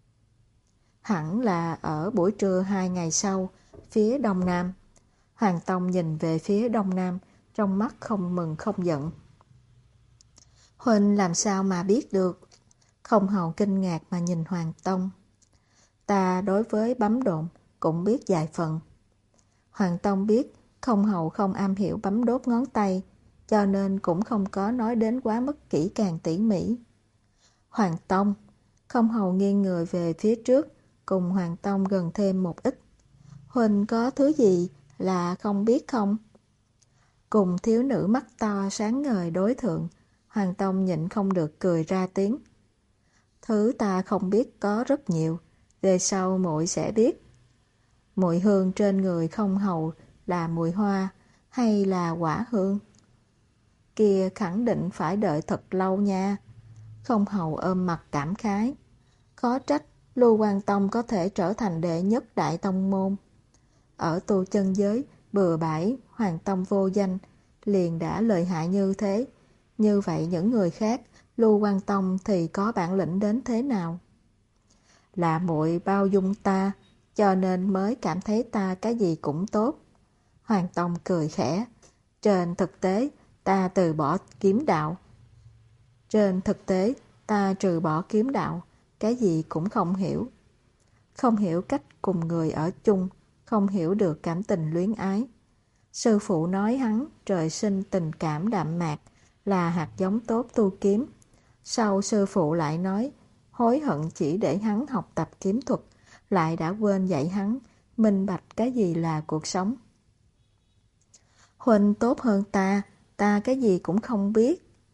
Hẳn là ở buổi trưa hai ngày sau, phía đông nam. Hoàng Tông nhìn về phía đông nam, trong mắt không mừng không giận. Huynh làm sao mà biết được? Không hầu kinh ngạc mà nhìn Hoàng Tông. Ta đối với bấm độn cũng biết vài phần. Hoàng Tông biết không hầu không am hiểu bấm đốt ngón tay, cho nên cũng không có nói đến quá mức kỹ càng tỉ mỉ. Hoàng Tông, không hầu nghiêng người về phía trước, cùng Hoàng Tông gần thêm một ít. Huynh có thứ gì là không biết không? Cùng thiếu nữ mắt to sáng ngời đối thượng, Hoàng Tông nhịn không được cười ra tiếng. Thứ ta không biết có rất nhiều, về sau muội sẽ biết. Mùi hương trên người không hầu là mùi hoa hay là quả hương? Kia khẳng định phải đợi thật lâu nha. Không hầu ôm mặt cảm khái. Khó trách Lưu Quang Tông có thể trở thành đệ nhất đại tông môn. Ở tu chân giới, bừa bãi, Hoàng Tông vô danh, liền đã lợi hại như thế. Như vậy những người khác, Lưu Quang Tông thì có bản lĩnh đến thế nào? Là muội bao dung ta, cho nên mới cảm thấy ta cái gì cũng tốt. Hoàng Tông cười khẽ. Trên thực tế, ta từ bỏ kiếm đạo. Trên thực tế, ta trừ bỏ kiếm đạo, cái gì cũng không hiểu. Không hiểu cách cùng người ở chung, không hiểu được cảm tình luyến ái. Sư phụ nói hắn trời sinh tình cảm đạm mạc, là hạt giống tốt tu kiếm. Sau sư phụ lại nói, hối hận chỉ để hắn học tập kiếm thuật, lại đã quên dạy hắn, minh bạch cái gì là cuộc sống. Huynh tốt hơn ta, ta cái gì cũng không biết.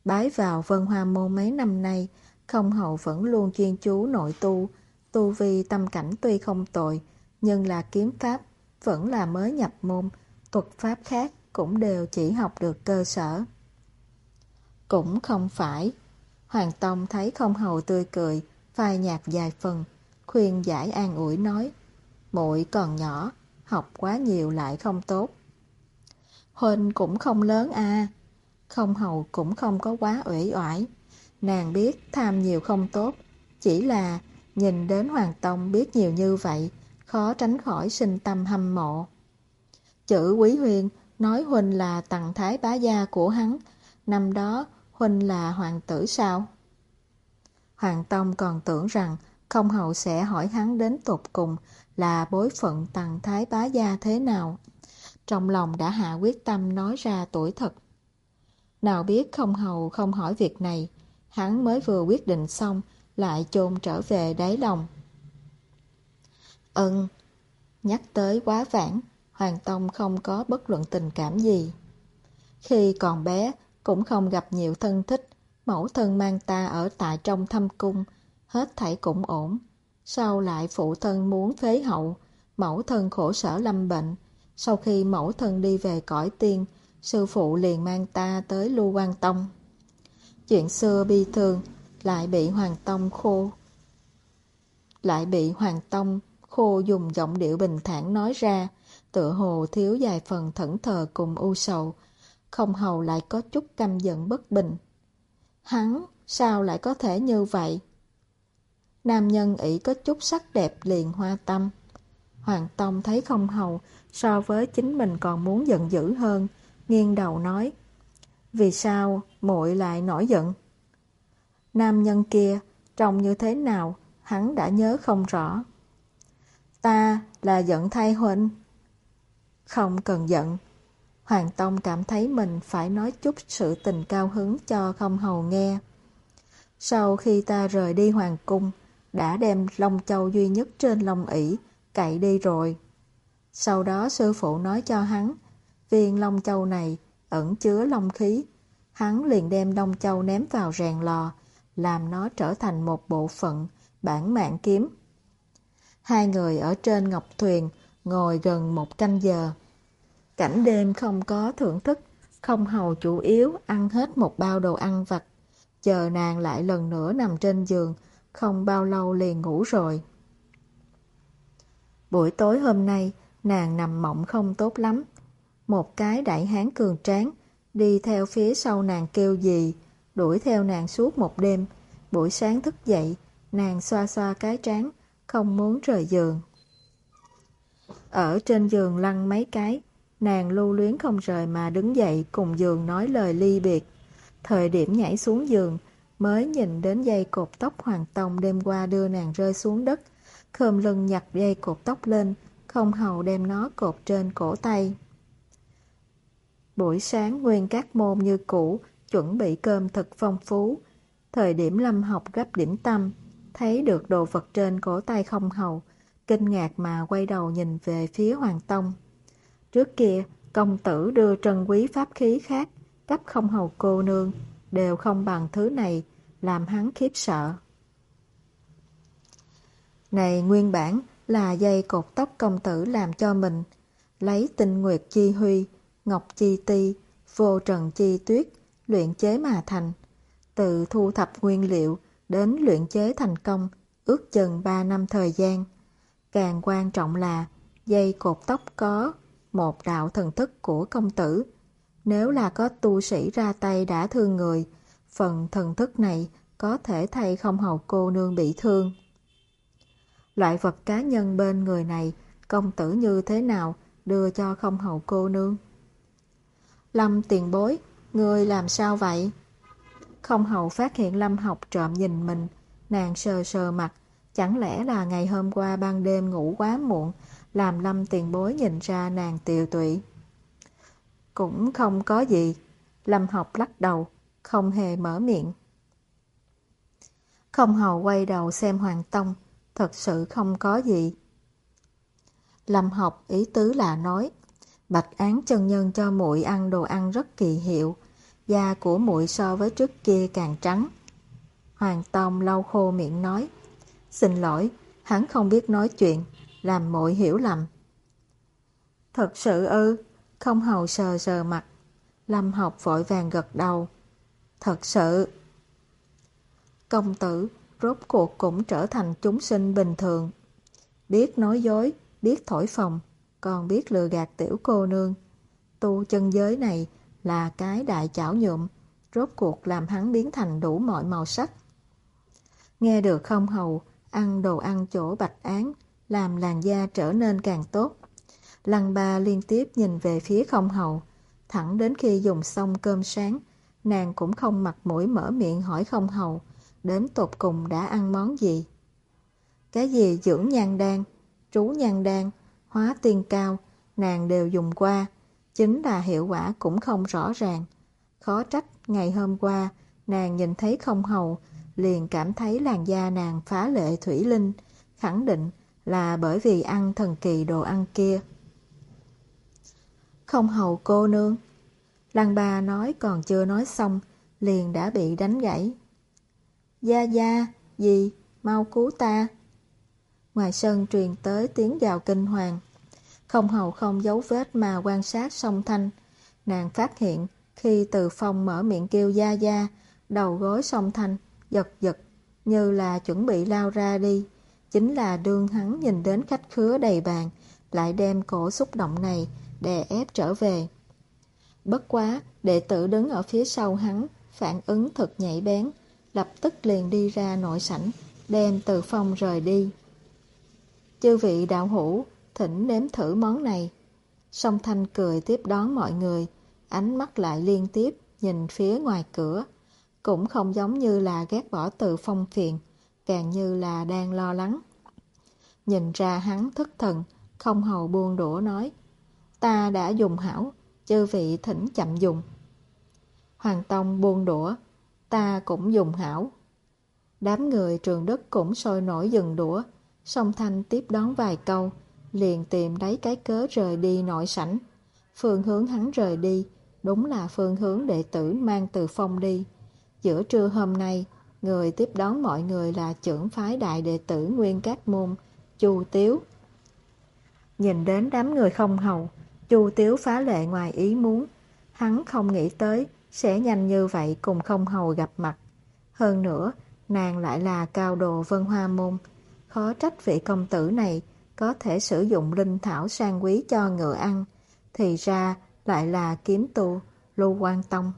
Bái vào Vân Hoa Môn mấy năm nay, Không Hầu vẫn luôn chuyên chú nội tu. Tu vi tâm cảnh tuy không tồi, nhưng là kiếm pháp vẫn là mới nhập môn, thuật pháp khác cũng đều chỉ học được cơ sở. Cũng không phải. Hoàng Tông thấy Không Hầu tươi cười, phai nhạt vài phần, khuyên giải an ủi nói, muội còn nhỏ, học quá nhiều lại không tốt. Huynh cũng không lớn à. Không Hầu cũng không có quá uể oải. Nàng biết tham nhiều không tốt, chỉ là nhìn đến Hoàng Tông biết nhiều như vậy, khó tránh khỏi sinh tâm hâm mộ. Chữ Quý Huyên nói huynh là tầng thái bá gia của hắn, năm đó huynh là hoàng tử sao? Hoàng Tông còn tưởng rằng Không Hầu sẽ hỏi hắn đến tột cùng là bối phận tầng thái bá gia thế nào. Trong lòng đã hạ quyết tâm nói ra tuổi thật. Nào biết Không Hầu không hỏi việc này, hắn mới vừa quyết định xong lại chôn trở về đáy lòng. Ừm, nhắc tới quá vãng, Hoàng Tông không có bất luận tình cảm gì. Khi còn bé cũng không gặp nhiều thân thích, mẫu thân mang ta ở tại trong thâm cung, hết thảy cũng ổn. Sau lại phụ thân muốn phế hậu, mẫu thân khổ sở lâm bệnh. Sau khi mẫu thân đi về cõi tiên, sư phụ liền mang ta tới Lưu Quan Tông. Chuyện xưa bi thương lại bị Hoàng Tông khô lại bị Hoàng Tông khô dùng giọng điệu bình thản nói ra, tựa hồ thiếu vài phần thẫn thờ cùng u sầu. Không Hầu lại có chút căm giận bất bình. Hắn sao lại có thể như vậy? Nam nhân ỷ có chút sắc đẹp liền hoa tâm. Hoàng Tông thấy Không Hầu so với chính mình còn muốn giận dữ hơn, nghiêng đầu nói, vì sao muội lại nổi giận? Nam nhân kia trông như thế nào hắn đã nhớ không rõ. Ta là giận thay huynh. Không cần giận. Hoàng Tông cảm thấy mình phải nói chút sự tình cao hứng cho Không Hầu nghe. Sau khi ta rời đi hoàng cung, đã đem Long Châu duy nhất trên Long ỷ cậy đi rồi. Sau đó sư phụ nói cho hắn, viên Long Châu này ẩn chứa long khí. Hắn liền đem Long Châu ném vào rèn lò, làm nó trở thành một bộ phận bản mạng kiếm. Hai người ở trên ngọc thuyền ngồi gần một canh giờ. Cảnh đêm không có thưởng thức, Không Hầu chủ yếu ăn hết một bao đồ ăn vặt, chờ nàng lại lần nữa nằm trên giường, không bao lâu liền ngủ rồi. Buổi tối hôm nay, nàng nằm mộng không tốt lắm. Một cái đại hán cường tráng đi theo phía sau nàng kêu gì, đuổi theo nàng suốt một đêm. Buổi sáng thức dậy, nàng xoa xoa cái trán, không muốn rời giường. Ở trên giường lăn mấy cái, nàng lưu luyến không rời mà đứng dậy cùng giường nói lời ly biệt. Thời điểm nhảy xuống giường, mới nhìn đến dây cột tóc Hoàng Tông đêm qua đưa nàng rơi xuống đất. Khom lưng nhặt dây cột tóc lên, Không Hầu đem nó cột trên cổ tay. Buổi sáng Nguyên Các Môn như cũ, chuẩn bị cơm thật phong phú. Thời điểm Lâm Học gấp điểm tâm, thấy được đồ vật trên cổ tay Không Hầu, kinh ngạc mà quay đầu nhìn về phía Hoàng Tông. Trước kia, công tử đưa trân quý pháp khí khác, cấp Không Hầu cô nương, đều không bằng thứ này, làm hắn khiếp sợ. Này nguyên bản là dây cột tóc công tử làm cho mình, lấy tinh nguyệt chi huy, ngọc chi ti, vô trần chi tuyết, luyện chế mà thành. Từ thu thập nguyên liệu đến luyện chế thành công, ước chừng ba năm thời gian. Càng quan trọng là dây cột tóc có một đạo thần thức của công tử. Nếu là có tu sĩ ra tay đã thương người, phần thần thức này có thể thay Không Hầu cô nương bị thương. Loại vật cá nhân bên người này, công tử như thế nào đưa cho Không Hầu cô nương? Lâm tiền bối, ngươi làm sao vậy? Không Hầu phát hiện Lâm Học trộm nhìn mình, nàng sờ sờ mặt, chẳng lẽ là ngày hôm qua ban đêm ngủ quá muộn, làm Lâm tiền bối nhìn ra nàng tiều tụy. Cũng không có gì. Lâm Học lắc đầu, không hề mở miệng. Không Hầu quay đầu xem Hoàng Tông, thật sự không có gì. Lâm Học ý tứ là nói, Bạch Án chân nhân cho muội ăn đồ ăn rất kỳ hiệu, da của muội so với trước kia càng trắng. Hoàng Tông lau khô miệng nói, xin lỗi, hắn không biết nói chuyện, làm muội hiểu lầm. Thật sự ư? Không hầu sờ sờ mặt. Lâm Học vội vàng gật đầu. Thật sự. Công tử rốt cuộc cũng trở thành chúng sinh bình thường. Biết nói dối, biết thổi phồng, còn biết lừa gạt tiểu cô nương. Tu chân giới này là cái đại chảo nhuộm, rốt cuộc làm hắn biến thành đủ mọi màu sắc. Nghe được không hầu, ăn đồ ăn chỗ Bạch Án, làm làn da trở nên càng tốt. Lăng Ba liên tiếp nhìn về phía không hầu, thẳng đến khi dùng xong cơm sáng, nàng cũng không mặt mũi mở miệng hỏi không hầu, đến tột cùng đã ăn món gì. Cái gì dưỡng nhan đan, trú nhan đan, hóa tiên cao, nàng đều dùng qua, chính là hiệu quả cũng không rõ ràng. Khó trách ngày hôm qua, nàng nhìn thấy không hầu, liền cảm thấy làn da nàng phá lệ thủy linh, khẳng định là bởi vì ăn thần kỳ đồ ăn kia. Không hầu cô nương. Lăng Ba nói còn chưa nói xong, liền đã bị đánh gãy. Gia Gia, gì, mau cứu ta. Ngoài sân truyền tới tiếng gào kinh hoàng. Không hầu không giấu vết mà quan sát song Thanh. Nàng phát hiện khi Từ Phong mở miệng kêu Gia Gia, đầu gối song Thanh giật giật như là chuẩn bị lao ra đi. Chính là đương hắn nhìn đến khách khứa đầy bàn, lại đem cổ xúc động này đè ép trở về. Bất quá, đệ tử đứng ở phía sau hắn, phản ứng thật nhạy bén, lập tức liền đi ra nội sảnh, đem Từ Phong rời đi. Chư vị đạo hữu, thỉnh nếm thử món này. Song Thanh cười tiếp đón mọi người, ánh mắt lại liên tiếp nhìn phía ngoài cửa, cũng không giống như là ghét bỏ Từ Phong phiền, càng như là đang lo lắng. Nhìn ra hắn thất thần, không hầu buông đũa nói, ta đã dùng hảo, chư vị thỉnh chậm dùng. Hoàng Tông buông đũa, ta cũng dùng hảo. Đám người Trường Đức cũng sôi nổi dừng đũa, Song Thanh tiếp đón vài câu, liền tìm lấy cái cớ rời đi nội sảnh. Phương hướng hắn rời đi, đúng là phương hướng đệ tử mang Từ Phong đi. Giữa trưa hôm nay, người tiếp đón mọi người là trưởng phái đại đệ tử Nguyên Các Môn, Chu Tiếu. Nhìn đến đám người không hầu, Chu Tiếu phá lệ ngoài ý muốn. Hắn không nghĩ tới sẽ nhanh như vậy cùng không hầu gặp mặt. Hơn nữa, nàng lại là cao đồ Vân Hoa Môn. Khó trách vị công tử này có thể sử dụng linh thảo sang quý cho ngựa ăn. Thì ra lại là kiếm tu Lưu Quan Tông.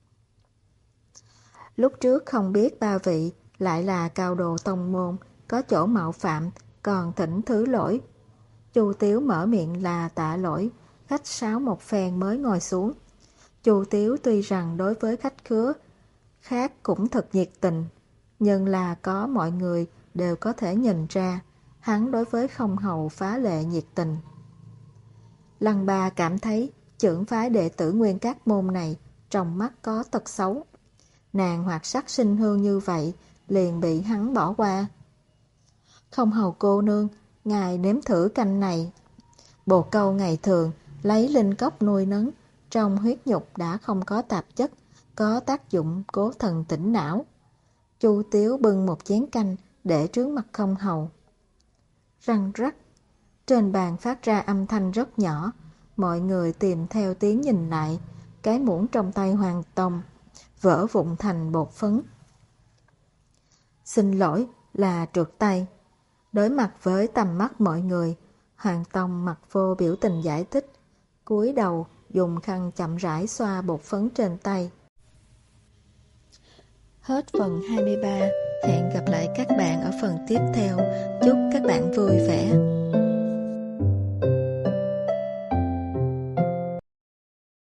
Lúc trước không biết ba vị lại là cao đồ tông môn, có chỗ mạo phạm, còn thỉnh thứ lỗi. Chu Tiếu mở miệng là tạ lỗi, khách sáo một phen mới ngồi xuống. Chu Tiếu tuy rằng đối với khách khứa khác cũng thật nhiệt tình, nhưng là có mọi người đều có thể nhìn ra, hắn đối với không hầu phá lệ nhiệt tình. Lăng Ba cảm thấy trưởng phái đệ tử Nguyên Các Môn này trong mắt có tật xấu. Nàng hoạt sắc sinh hương như vậy, liền bị hắn bỏ qua. Không hầu cô nương, ngài nếm thử canh này. Bồ câu ngày thường lấy linh cốc nuôi nấng, trong huyết nhục đã không có tạp chất, có tác dụng cố thần tỉnh não. Chu Tiếu bưng một chén canh để trước mặt không hầu. Răng rắc, trên bàn phát ra âm thanh rất nhỏ, mọi người tìm theo tiếng nhìn lại, cái muỗng trong tay Hoàng Tông vỡ vụn thành bột phấn. Xin lỗi, là trượt tay. Đối mặt với tầm mắt mọi người, Hoàng Tông mặt vô biểu tình giải thích, cúi đầu dùng khăn chậm rãi xoa bột phấn trên tay. Hết phần hai mươi ba, hẹn gặp lại các bạn ở phần tiếp theo. Chúc các bạn vui vẻ.